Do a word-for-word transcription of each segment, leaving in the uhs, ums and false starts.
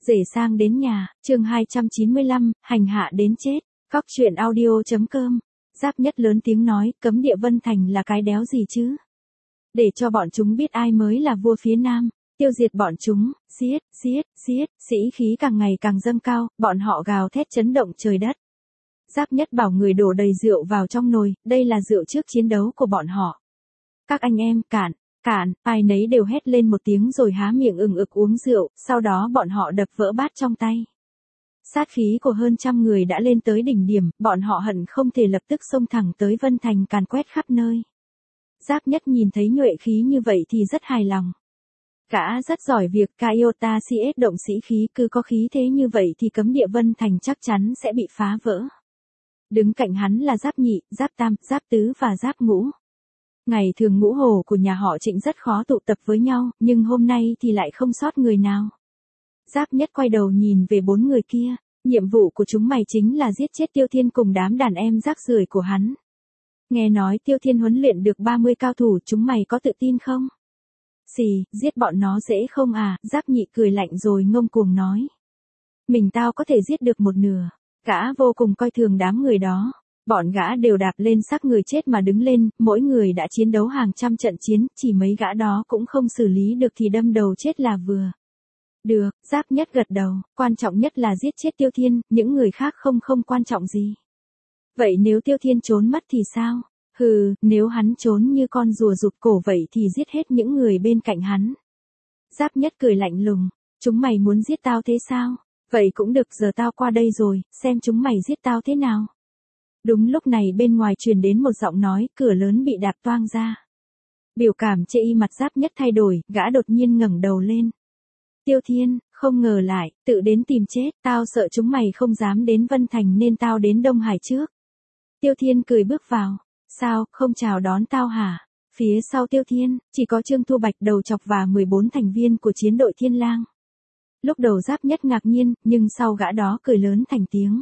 Rể sang đến nhà, chương hai trăm chín mươi lăm, hành hạ đến chết, Cóc truyện audio.com. Giáp Nhất lớn tiếng nói, cấm địa Vân Thành là cái đéo gì chứ? Để cho bọn chúng biết ai mới là vua phía Nam, tiêu diệt bọn chúng, giết, giết, giết, sĩ khí càng ngày càng dâng cao, bọn họ gào thét chấn động trời đất. Giáp Nhất bảo người đổ đầy rượu vào trong nồi, đây là rượu trước chiến đấu của bọn họ. Các anh em, cạn, cạn, ai nấy đều hét lên một tiếng rồi há miệng ừng ực uống rượu, sau đó bọn họ đập vỡ bát trong tay. Sát khí của hơn trăm người đã lên tới đỉnh điểm, bọn họ hận không thể lập tức xông thẳng tới Vân Thành càn quét khắp nơi. Giáp Nhất nhìn thấy nhuệ khí như vậy thì rất hài lòng. Gã rất giỏi việc Kaiota xê ét động sĩ khí, cứ có khí thế như vậy thì cấm địa Vân Thành chắc chắn sẽ bị phá vỡ. Đứng cạnh hắn là Giáp Nhị, Giáp Tam, Giáp Tứ và Giáp Ngũ. Ngày thường ngũ hồ của nhà họ Trịnh rất khó tụ tập với nhau, nhưng hôm nay thì lại không sót người nào. Giáp Nhất quay đầu nhìn về bốn người kia, nhiệm vụ của chúng mày chính là giết chết Tiêu Thiên cùng đám đàn em rác rưởi của hắn. Nghe nói Tiêu Thiên huấn luyện được ba mươi cao thủ, chúng mày có tự tin không? Xì, giết bọn nó dễ không à? Giáp Nhị cười lạnh rồi ngông cuồng nói. Mình tao có thể giết được một nửa. Gã vô cùng coi thường đám người đó. Bọn gã đều đạp lên xác người chết mà đứng lên, mỗi người đã chiến đấu hàng trăm trận chiến, chỉ mấy gã đó cũng không xử lý được thì đâm đầu chết là vừa. Được, Giáp Nhất gật đầu, quan trọng nhất là giết chết Tiêu Thiên, những người khác không không quan trọng gì. Vậy nếu Tiêu Thiên trốn mất thì sao? Hừ, nếu hắn trốn như con rùa rụt cổ vậy thì giết hết những người bên cạnh hắn. Giáp Nhất cười lạnh lùng, chúng mày muốn giết tao thế sao? Vậy cũng được, giờ tao qua đây rồi, xem chúng mày giết tao thế nào. Đúng lúc này bên ngoài truyền đến một giọng nói, cửa lớn bị đạp toang ra. Biểu cảm chê y mặt Giáp Nhất thay đổi, gã đột nhiên ngẩng đầu lên. Tiêu Thiên, không ngờ lại, tự đến tìm chết, tao sợ chúng mày không dám đến Vân Thành nên tao đến Đông Hải trước. Tiêu Thiên cười bước vào, sao, không chào đón tao hả? Phía sau Tiêu Thiên, chỉ có Trương Thu Bạch đầu chọc và mười bốn thành viên của chiến đội Thiên Lang. Lúc đầu Giáp Nhất ngạc nhiên, nhưng sau gã đó cười lớn thành tiếng.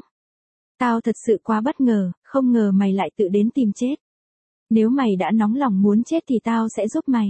Tao thật sự quá bất ngờ, không ngờ mày lại tự đến tìm chết. Nếu mày đã nóng lòng muốn chết thì tao sẽ giúp mày.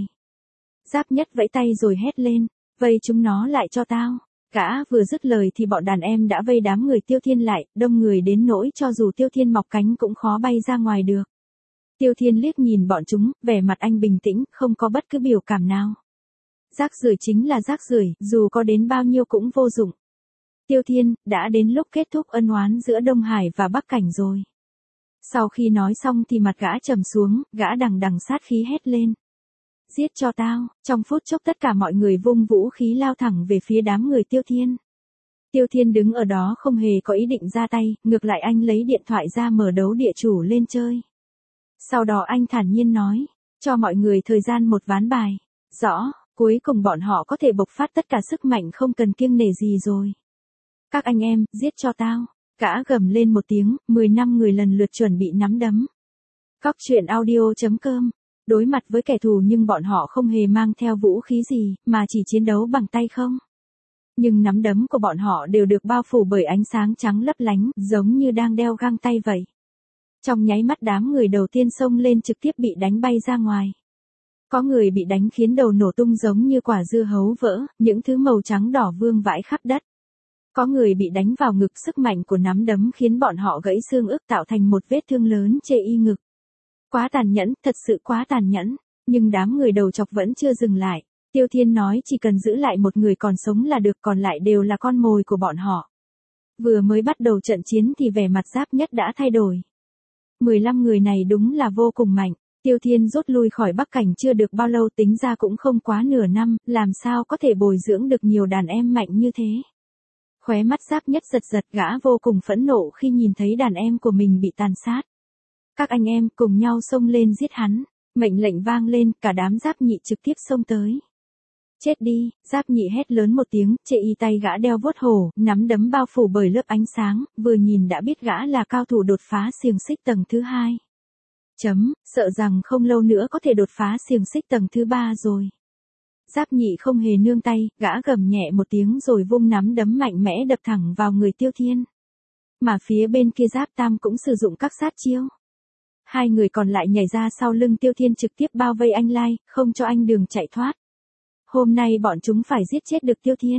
Giáp Nhất vẫy tay rồi hét lên, vây chúng nó lại cho tao. Gã vừa dứt lời thì bọn đàn em đã vây đám người Tiêu Thiên lại, đông người đến nỗi cho dù Tiêu Thiên mọc cánh cũng khó bay ra ngoài được. Tiêu Thiên liếc nhìn bọn chúng, vẻ mặt anh bình tĩnh, không có bất cứ biểu cảm nào. Rác rưởi chính là rác rưởi, dù có đến bao nhiêu cũng vô dụng. Tiêu Thiên, đã đến lúc kết thúc ân oán giữa Đông Hải và Bắc Cảnh rồi. Sau khi nói xong thì mặt gã trầm xuống, gã đằng đằng sát khí hét lên. Giết cho tao, trong phút chốc tất cả mọi người vung vũ khí lao thẳng về phía đám người Tiêu Thiên. Tiêu Thiên đứng ở đó không hề có ý định ra tay, ngược lại anh lấy điện thoại ra mở đấu địa chủ lên chơi. Sau đó anh thản nhiên nói, cho mọi người thời gian một ván bài. Rõ, cuối cùng bọn họ có thể bộc phát tất cả sức mạnh không cần kiêng nể gì rồi. Các anh em, giết cho tao. Gã gầm lên một tiếng, mười năm người lần lượt chuẩn bị nắm đấm. Cóc truyện audio.com. Đối mặt với kẻ thù nhưng bọn họ không hề mang theo vũ khí gì, mà chỉ chiến đấu bằng tay không. Nhưng nắm đấm của bọn họ đều được bao phủ bởi ánh sáng trắng lấp lánh, giống như đang đeo găng tay vậy. Trong nháy mắt đám người đầu tiên xông lên trực tiếp bị đánh bay ra ngoài. Có người bị đánh khiến đầu nổ tung giống như quả dưa hấu vỡ, những thứ màu trắng đỏ vương vãi khắp đất. Có người bị đánh vào ngực, sức mạnh của nắm đấm khiến bọn họ gãy xương ức tạo thành một vết thương lớn chê y ngực. Quá tàn nhẫn, thật sự quá tàn nhẫn, nhưng đám người đầu chọc vẫn chưa dừng lại. Tiêu Thiên nói chỉ cần giữ lại một người còn sống là được, còn lại đều là con mồi của bọn họ. Vừa mới bắt đầu trận chiến thì vẻ mặt Giáp Nhất đã thay đổi. mười lăm người này đúng là vô cùng mạnh. Tiêu Thiên rút lui khỏi Bắc Cảnh chưa được bao lâu, tính ra cũng không quá nửa năm, làm sao có thể bồi dưỡng được nhiều đàn em mạnh như thế. Khóe mắt Giáp Nhất giật giật, gã vô cùng phẫn nộ khi nhìn thấy đàn em của mình bị tàn sát. Các anh em cùng nhau xông lên giết hắn. Mệnh lệnh vang lên, cả đám Giáp Nhị trực tiếp xông tới. Chết đi, Giáp Nhị hét lớn một tiếng, chệ y tay gã đeo vuốt hổ, nắm đấm bao phủ bởi lớp ánh sáng, vừa nhìn đã biết gã là cao thủ đột phá xiềng xích tầng thứ hai. Chấm, sợ rằng không lâu nữa có thể đột phá xiềng xích tầng thứ ba rồi. Giáp Nhị không hề nương tay, gã gầm nhẹ một tiếng rồi vung nắm đấm mạnh mẽ đập thẳng vào người Tiêu Thiên. Mà phía bên kia Giáp Tam cũng sử dụng các sát chiêu. Hai người còn lại nhảy ra sau lưng Tiêu Thiên trực tiếp bao vây anh Lai, không cho anh đường chạy thoát. Hôm nay bọn chúng phải giết chết được Tiêu Thiên.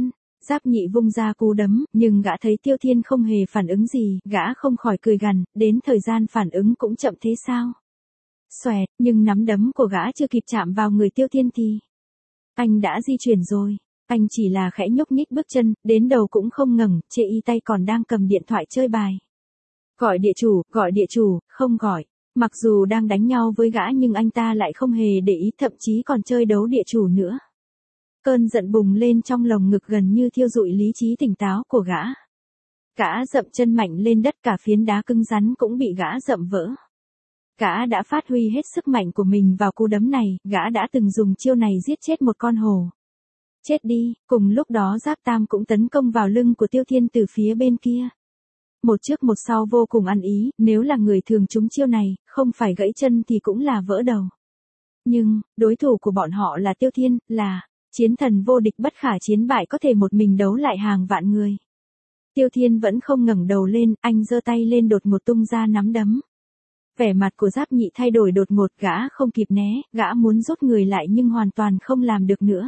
Giáp Nhị vung ra cú đấm, nhưng gã thấy Tiêu Thiên không hề phản ứng gì, gã không khỏi cười gằn, đến thời gian phản ứng cũng chậm thế sao? Xoẹt, nhưng nắm đấm của gã chưa kịp chạm vào người Tiêu Thiên thì anh đã di chuyển rồi. Anh chỉ là khẽ nhúc nhích bước chân, đến đầu cũng không ngẩng, chê y tay còn đang cầm điện thoại chơi bài. Gọi địa chủ, gọi địa chủ, không gọi. Mặc dù đang đánh nhau với gã nhưng anh ta lại không hề để ý, thậm chí còn chơi đấu địa chủ nữa. Cơn giận bùng lên trong lồng ngực gần như thiêu rụi lý trí tỉnh táo của gã. Gã dậm chân mạnh lên đất, cả phiến đá cứng rắn cũng bị gã dậm vỡ. Gã đã phát huy hết sức mạnh của mình vào cú đấm này, gã đã từng dùng chiêu này giết chết một con hổ. Chết đi, cùng lúc đó Giáp Tam cũng tấn công vào lưng của Tiêu Thiên từ phía bên kia. Một trước một sau vô cùng ăn ý, nếu là người thường trúng chiêu này, không phải gãy chân thì cũng là vỡ đầu. Nhưng, đối thủ của bọn họ là Tiêu Thiên, là chiến thần vô địch bất khả chiến bại, có thể một mình đấu lại hàng vạn người. Tiêu Thiên vẫn không ngẩng đầu lên, anh giơ tay lên đột ngột tung ra nắm đấm. Vẻ mặt của Giáp Nhị thay đổi đột ngột, gã không kịp né, gã muốn rút người lại nhưng hoàn toàn không làm được nữa.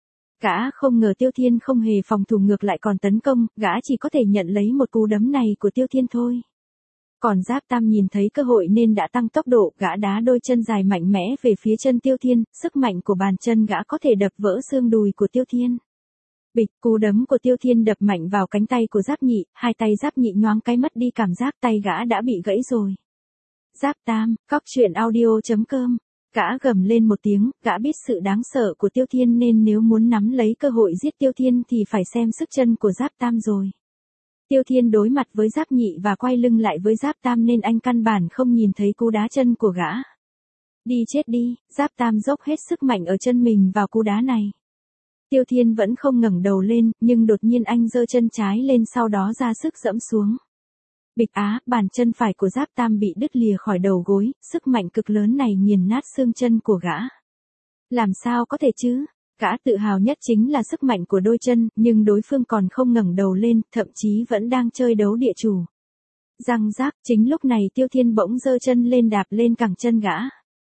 Gã không ngờ Tiêu Thiên không hề phòng thủ, ngược lại còn tấn công, gã chỉ có thể nhận lấy một cú đấm này của Tiêu Thiên thôi. Còn Giáp Tam nhìn thấy cơ hội nên đã tăng tốc độ, gã đá đôi chân dài mạnh mẽ về phía chân Tiêu Thiên, sức mạnh của bàn chân gã có thể đập vỡ xương đùi của Tiêu Thiên. Bịch, cú đấm của Tiêu Thiên đập mạnh vào cánh tay của Giáp Nhị, hai tay Giáp Nhị nhoáng cái mất đi cảm giác, tay gã đã bị gãy rồi. Giáp Tam, cóc truyện audio chấm com. Gã gầm lên một tiếng, gã biết sự đáng sợ của Tiêu Thiên nên nếu muốn nắm lấy cơ hội giết Tiêu Thiên thì phải xem sức chân của Giáp Tam rồi. Tiêu Thiên đối mặt với Giáp Nhị và quay lưng lại với Giáp Tam nên anh căn bản không nhìn thấy cú đá chân của gã. Đi chết đi, Giáp Tam dốc hết sức mạnh ở chân mình vào cú đá này. Tiêu Thiên vẫn không ngẩng đầu lên, nhưng đột nhiên anh giơ chân trái lên, sau đó ra sức giẫm xuống. Bịch á, bàn chân phải của Giáp Tam bị đứt lìa khỏi đầu gối, sức mạnh cực lớn này nghiền nát xương chân của gã. Làm sao có thể chứ? Gã tự hào nhất chính là sức mạnh của đôi chân, nhưng đối phương còn không ngẩng đầu lên, thậm chí vẫn đang chơi đấu địa chủ. Răng rác, chính lúc này Tiêu Thiên bỗng giơ chân lên đạp lên cẳng chân gã.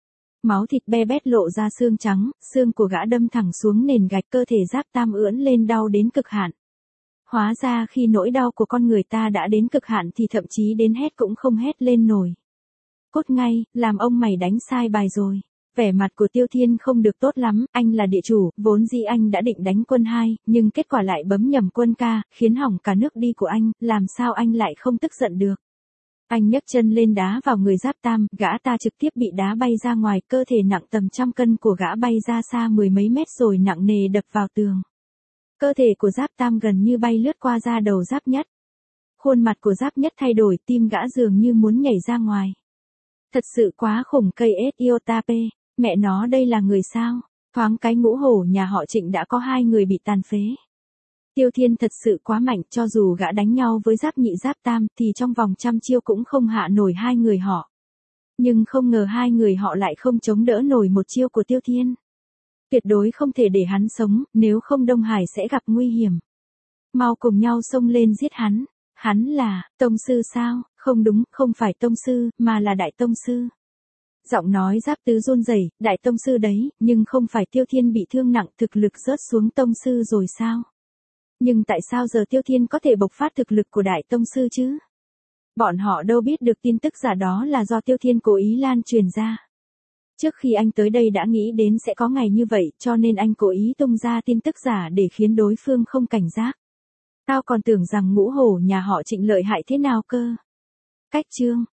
Máu thịt be bét lộ ra xương trắng, xương của gã đâm thẳng xuống nền gạch, cơ thể Giáp Tam ưỡn lên đau đến cực hạn. Hóa ra khi nỗi đau của con người ta đã đến cực hạn thì thậm chí đến hét cũng không hét lên nổi. Cút ngay, làm ông mày đánh sai bài rồi. Vẻ mặt của Tiêu Thiên không được tốt lắm, anh là địa chủ, vốn dĩ anh đã định đánh quân hai, nhưng kết quả lại bấm nhầm quân ca, khiến hỏng cả nước đi của anh, làm sao anh lại không tức giận được. Anh nhấc chân lên đá vào người Giáp Tam, gã ta trực tiếp bị đá bay ra ngoài, cơ thể nặng tầm trăm cân của gã bay ra xa mười mấy mét rồi nặng nề đập vào tường. Cơ thể của Giáp Tam gần như bay lướt qua da đầu Giáp Nhất. Khuôn mặt của Giáp Nhất thay đổi, tim gã dường như muốn nhảy ra ngoài. Thật sự quá khủng, cây ét Iotape, mẹ nó đây là người sao? Thoáng cái ngũ hổ nhà họ Trịnh đã có hai người bị tàn phế. Tiêu Thiên thật sự quá mạnh, cho dù gã đánh nhau với Giáp Nhị Giáp Tam thì trong vòng trăm chiêu cũng không hạ nổi hai người họ. Nhưng không ngờ hai người họ lại không chống đỡ nổi một chiêu của Tiêu Thiên. Tuyệt đối không thể để hắn sống, nếu không Đông Hải sẽ gặp nguy hiểm. Mau cùng nhau xông lên giết hắn. Hắn là, tông sư sao? Không đúng, không phải tông sư, mà là đại tông sư. Giọng nói Giáp Tứ run rẩy, đại tông sư đấy, nhưng không phải Tiêu Thiên bị thương nặng, thực lực rớt xuống tông sư rồi sao? Nhưng tại sao giờ Tiêu Thiên có thể bộc phát thực lực của đại tông sư chứ? Bọn họ đâu biết được tin tức giả đó là do Tiêu Thiên cố ý lan truyền ra. Trước khi anh tới đây đã nghĩ đến sẽ có ngày như vậy, cho nên anh cố ý tung ra tin tức giả để khiến đối phương không cảnh giác. Tao còn tưởng rằng ngũ hổ nhà họ Trịnh lợi hại thế nào cơ. Cách chương